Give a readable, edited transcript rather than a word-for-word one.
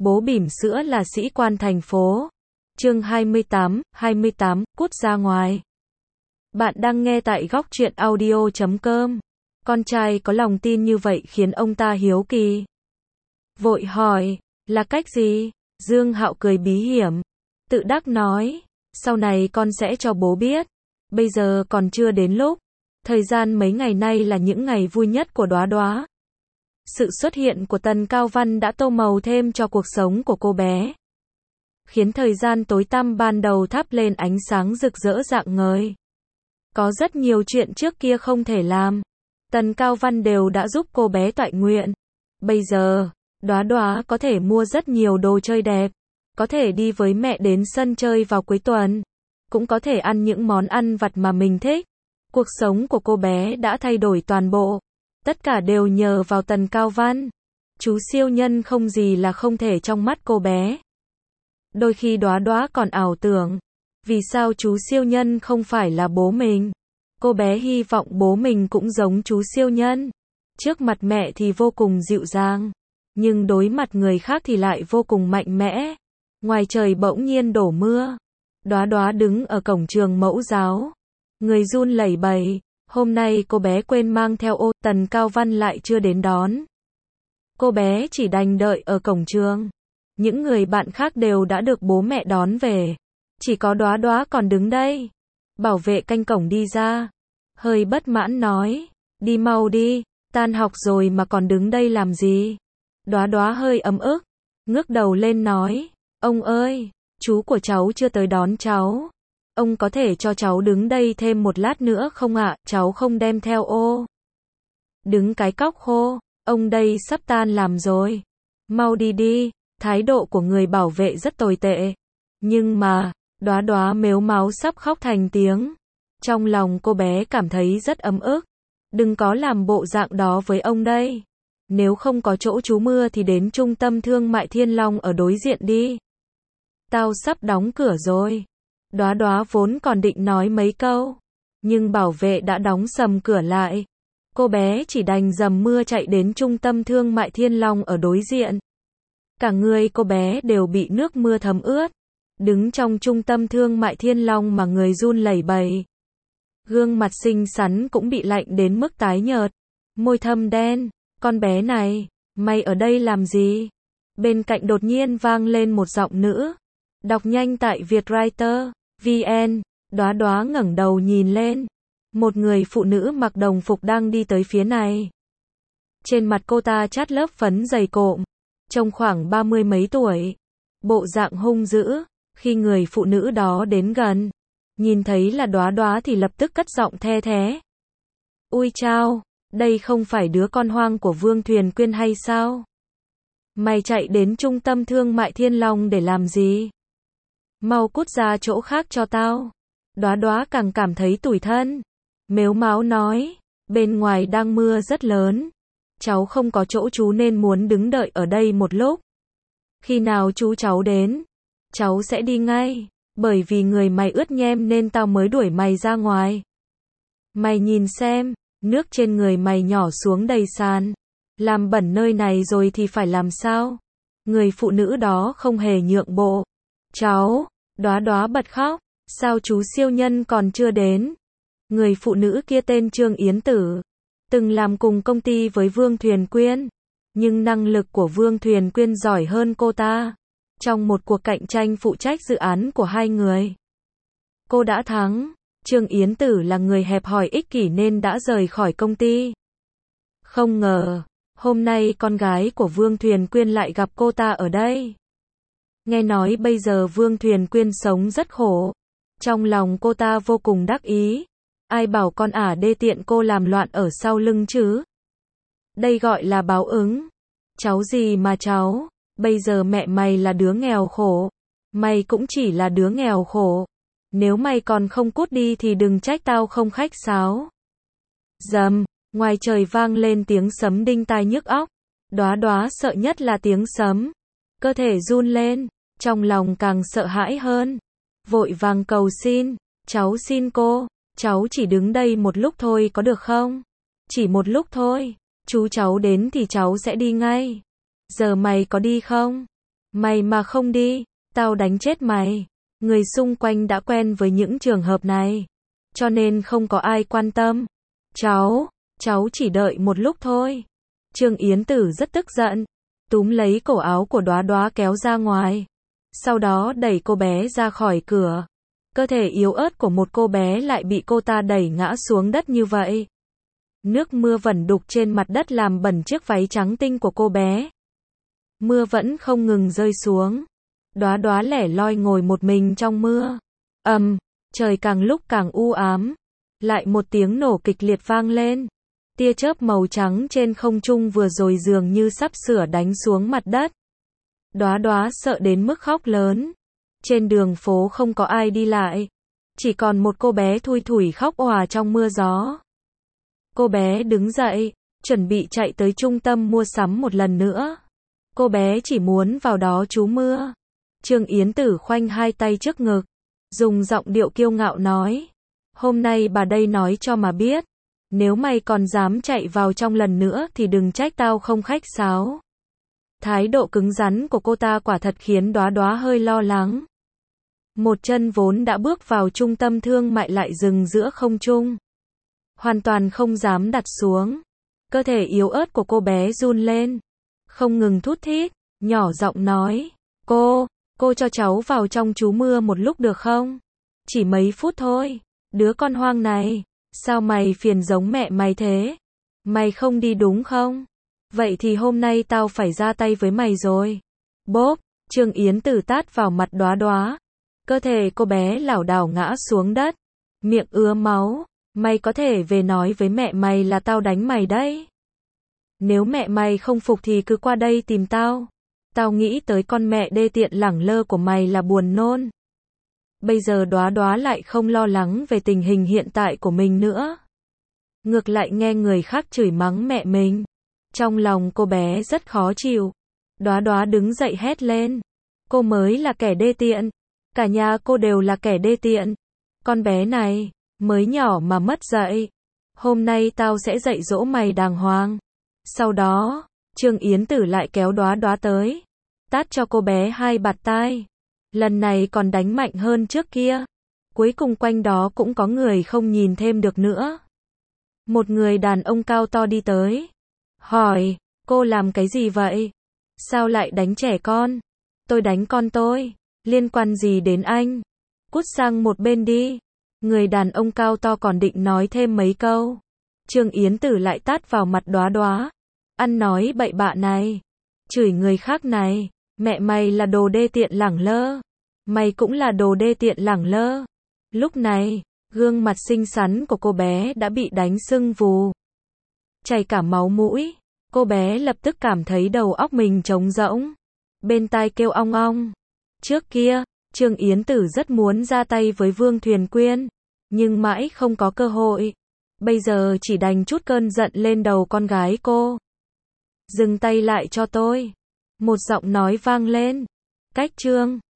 Bố bỉm sữa là sĩ quan thành phố. Chương 28, cút ra ngoài. Bạn đang nghe tại góc truyện audio.com. Con trai có lòng tin như vậy khiến ông ta hiếu kỳ. Vội hỏi, là cách gì? Dương Hạo cười bí hiểm, tự đắc nói, sau này con sẽ cho bố biết. Bây giờ còn chưa đến lúc. Thời gian mấy ngày nay là những ngày vui nhất của Đóa Đóa. Sự xuất hiện của Tần Cao Văn đã tô màu thêm cho cuộc sống của cô bé, khiến thời gian tối tăm ban đầu thắp lên ánh sáng rực rỡ rạng ngời. Có rất nhiều chuyện trước kia không thể làm, Tần Cao Văn đều đã giúp cô bé toại nguyện. Bây giờ, Đóa Đóa có thể mua rất nhiều đồ chơi đẹp, có thể đi với mẹ đến sân chơi vào cuối tuần, cũng có thể ăn những món ăn vặt mà mình thích. Cuộc sống của cô bé đã thay đổi toàn bộ. Tất cả đều nhờ vào Tần Cao Văn. Chú siêu nhân không gì là không thể trong mắt cô bé. Đôi khi Đóa Đóa còn ảo tưởng, vì sao chú siêu nhân không phải là bố mình. Cô bé hy vọng bố mình cũng giống chú siêu nhân. Trước mặt mẹ thì vô cùng dịu dàng, nhưng đối mặt người khác thì lại vô cùng mạnh mẽ. Ngoài trời bỗng nhiên đổ mưa. Đóa Đóa đứng ở cổng trường mẫu giáo, người run lẩy bẩy. Hôm nay cô bé quên mang theo ô, Tần Cao Văn lại chưa đến đón. Cô bé chỉ đành đợi ở cổng trường. Những người bạn khác đều đã được bố mẹ đón về. Chỉ có Đóa Đóa còn đứng đây. Bảo vệ canh cổng đi ra, hơi bất mãn nói, đi mau đi, tan học rồi mà còn đứng đây làm gì. Đóa Đóa hơi ấm ức, ngước đầu lên nói, ông ơi, chú của cháu chưa tới đón cháu. Ông có thể cho cháu đứng đây thêm một lát nữa không ạ? Cháu không đem theo ô. Đứng cái cóc khô, ông đây sắp tan làm rồi. Mau đi đi. Thái độ của người bảo vệ rất tồi tệ. Nhưng mà, Đóa Đóa mếu máo sắp khóc thành tiếng. Trong lòng cô bé cảm thấy rất ấm ức. Đừng có làm bộ dạng đó với ông đây. Nếu không có chỗ trú mưa thì đến trung tâm thương mại Thiên Long ở đối diện đi. Tao sắp đóng cửa rồi. Đóa Đóa vốn còn định nói mấy câu, nhưng bảo vệ đã đóng sầm cửa lại. Cô bé chỉ đành dầm mưa chạy đến trung tâm thương mại Thiên Long ở đối diện. Cả người cô bé đều bị nước mưa thấm ướt. Đứng trong trung tâm thương mại Thiên Long mà người run lẩy bẩy. Gương mặt xinh xắn cũng bị lạnh đến mức tái nhợt. Môi thâm đen, con bé này, mày ở đây làm gì? Bên cạnh đột nhiên vang lên một giọng nữ. Đọc nhanh tại Vietwriter VN. Đóa Đóa ngẩng đầu nhìn lên. Một người phụ nữ mặc đồng phục đang đi tới phía này. Trên mặt cô ta chát lớp phấn dày cộm, trông khoảng 30 mấy tuổi. Bộ dạng hung dữ. Khi người phụ nữ đó đến gần, nhìn thấy là Đóa Đóa thì lập tức cất giọng the thé. Ui chao, đây không phải đứa con hoang của Vương Thuyền Quyên hay sao? Mày chạy đến trung tâm thương mại Thiên Long để làm gì? Mau cút ra chỗ khác cho tao. Đóa Đóa càng cảm thấy tủi thân. Mếu máo nói, bên ngoài đang mưa rất lớn. Cháu không có chỗ trú nên muốn đứng đợi ở đây một lúc. Khi nào chú cháu đến, cháu sẽ đi ngay. Bởi vì người mày ướt nhem nên tao mới đuổi mày ra ngoài. Mày nhìn xem, nước trên người mày nhỏ xuống đầy sàn. Làm bẩn nơi này rồi thì phải làm sao? Người phụ nữ đó không hề nhượng bộ. Cháu, Đóa Đóa bật khóc, sao chú siêu nhân còn chưa đến? Người phụ nữ kia tên Trương Yến Tử, từng làm cùng công ty với Vương Thuyền Quyên, nhưng năng lực của Vương Thuyền Quyên giỏi hơn cô ta. Trong một cuộc cạnh tranh phụ trách dự án của hai người, cô đã thắng. Trương Yến Tử là người hẹp hòi ích kỷ nên đã rời khỏi công ty. Không ngờ, hôm nay con gái của Vương Thuyền Quyên lại gặp cô ta ở đây. Nghe nói bây giờ Vương Thuyền Quyên sống rất khổ. Trong lòng cô ta vô cùng đắc ý. Ai bảo con ả đê tiện cô làm loạn ở sau lưng chứ? Đây gọi là báo ứng. Cháu gì mà cháu? Bây giờ mẹ mày là đứa nghèo khổ. Mày cũng chỉ là đứa nghèo khổ. Nếu mày còn không cút đi thì đừng trách tao không khách sáo. Rầm, ngoài trời vang lên tiếng sấm đinh tai nhức óc. Đóa Đóa sợ nhất là tiếng sấm. Cơ thể run lên, trong lòng càng sợ hãi hơn. Vội vàng cầu xin, cháu xin cô, cháu chỉ đứng đây một lúc thôi có được không? Chỉ một lúc thôi, chú cháu đến thì cháu sẽ đi ngay. Giờ mày có đi không? Mày mà không đi, tao đánh chết mày. Người xung quanh đã quen với những trường hợp này, cho nên không có ai quan tâm. Cháu chỉ đợi một lúc thôi. Trương Yến Tử rất tức giận, túm lấy cổ áo của Đóa Đóa kéo ra ngoài. Sau đó đẩy cô bé ra khỏi cửa. Cơ thể yếu ớt của một cô bé lại bị cô ta đẩy ngã xuống đất như vậy. Nước mưa vẩn đục trên mặt đất làm bẩn chiếc váy trắng tinh của cô bé. Mưa vẫn không ngừng rơi xuống. Đóa Đóa lẻ loi ngồi một mình trong mưa. Trời càng lúc càng u ám. Lại một tiếng nổ kịch liệt vang lên. Tia chớp màu trắng trên không trung vừa rồi dường như sắp sửa đánh xuống mặt đất. Đóa Đóa sợ đến mức khóc lớn. Trên đường phố không có ai đi lại. Chỉ còn một cô bé thui thủi khóc òa trong mưa gió. Cô bé đứng dậy, chuẩn bị chạy tới trung tâm mua sắm một lần nữa. Cô bé chỉ muốn vào đó trú mưa. Trương Yến Tử khoanh hai tay trước ngực, dùng giọng điệu kiêu ngạo nói. Hôm nay bà đây nói cho mà biết. Nếu mày còn dám chạy vào trong lần nữa thì đừng trách tao không khách sáo. Thái độ cứng rắn của cô ta quả thật khiến Đóa Đóa hơi lo lắng. Một chân vốn đã bước vào trung tâm thương mại lại dừng giữa không trung. Hoàn toàn không dám đặt xuống. Cơ thể yếu ớt của cô bé run lên. Không ngừng thút thít, nhỏ giọng nói. Cô cho cháu vào trong trú mưa một lúc được không? Chỉ mấy phút thôi. Đứa con hoang này, sao mày phiền giống mẹ mày thế? Mày không đi đúng không? Vậy thì hôm nay tao phải ra tay với mày rồi. Bốp, Trương Yến Tử tát vào mặt Đóa Đóa. Cơ thể cô bé lảo đảo ngã xuống đất. Miệng ứa máu. Mày có thể về nói với mẹ mày là tao đánh mày đấy. Nếu mẹ mày không phục thì cứ qua đây tìm tao. Tao nghĩ tới con mẹ đê tiện lẳng lơ của mày là buồn nôn. Bây giờ Đóa Đóa lại không lo lắng về tình hình hiện tại của mình nữa. Ngược lại nghe người khác chửi mắng mẹ mình. Trong lòng cô bé rất khó chịu. Đóa Đóa đứng dậy hét lên. Cô mới là kẻ đê tiện. Cả nhà cô đều là kẻ đê tiện. Con bé này, mới nhỏ mà mất dạy. Hôm nay tao sẽ dạy dỗ mày đàng hoàng. Sau đó, Trương Yến Tử lại kéo Đóa Đóa tới. Tát cho cô bé 2 bạt tai. Lần này còn đánh mạnh hơn trước kia. Cuối cùng quanh đó cũng có người không nhìn thêm được nữa. Một người đàn ông cao to đi tới. Hỏi, cô làm cái gì vậy? Sao lại đánh trẻ con? Tôi đánh con tôi. Liên quan gì đến anh? Cút sang một bên đi. Người đàn ông cao to còn định nói thêm mấy câu. Trương Yến Tử lại tát vào mặt Đóa Đóa. Ăn nói bậy bạ này. Chửi người khác này. Mẹ mày là đồ đê tiện lẳng lơ. Mày cũng là đồ đê tiện lẳng lơ. Lúc này, gương mặt xinh xắn của cô bé đã bị đánh sưng vù. Chảy cả máu mũi. Cô bé lập tức cảm thấy đầu óc mình trống rỗng. Bên tai kêu ong ong. Trước kia, Trương Yến Tử rất muốn ra tay với Vương Thuyền Quyên. Nhưng mãi không có cơ hội. Bây giờ chỉ đành trút cơn giận lên đầu con gái cô. Dừng tay lại cho tôi. Một giọng nói vang lên. Cách Trương